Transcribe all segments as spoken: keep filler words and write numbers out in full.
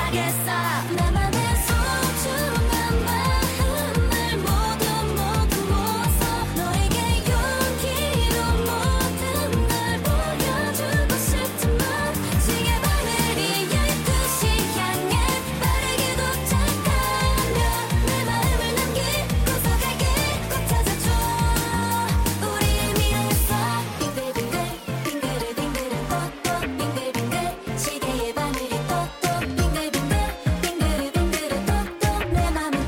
못하겠어 나만의 소중한 마음을 모두 모두 모아서 너에게 용기로 모든 걸 보여주고 싶지만 시계 바늘이 열두 시 향해 빠르게 도착하며 내 마음을 남기고서 갈게 꼭 찾아줘 우리의 미래에서 빙글빙글 빙글빙글은 또또 빙글빙글 시계의 바늘이 또또 빙글빙글 빙글빙글은 또또 내 맘은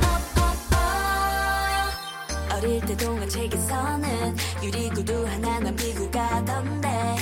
업업업 어릴 때 동화책에서는 유리구두 하나 남기고 가던데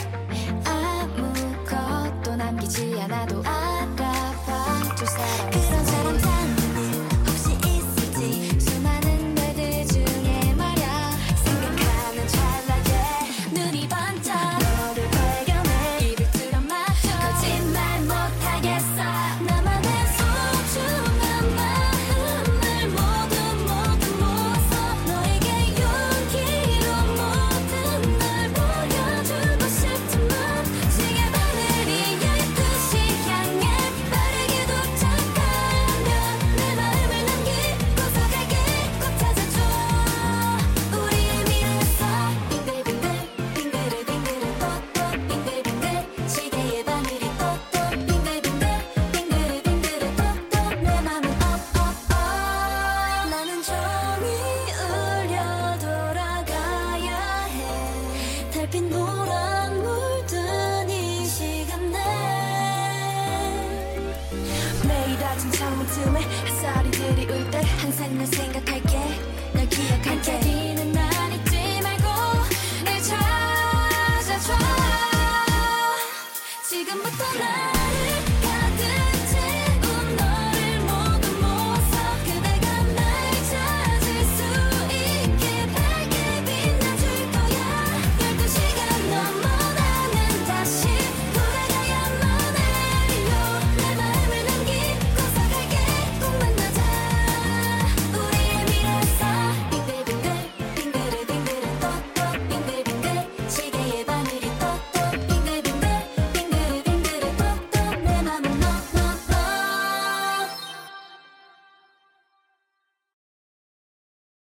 아무것도 남기지 않아도 알아봐 줄 사람 그런 사람 찾는 일 혹시 있을지 수많은 별들 중에 말야 생각하는 찰나에 눈이 반짝 너를 발견해 입을 틀어 맞춰 거짓말 못하겠어 나만의 소중한 마음을 모두 모두 모아서 너에게 용기로 모든 걸 보여주고 싶지만 시계 바늘이 열두 시 향해 빠르게 도착하며 내 마음을 남기고서 갈게 꼭 찾아줘 우리의 미래에서 빙글빙글 빙글빙글은 또또 빙글빙글 시계의 바늘이 또또 빙글빙글 빙글빙글은 또또 내 맘은 업업업 나는 종이 울려 돌아가야 해 달빛 노란 물든 이 시간에 매일 아침 창문 틈에 햇살이 들이올 때 항상 널 생각할게 널 기억할게 반짝이는 날 잊지 말고 날 찾아줘 지금부터 날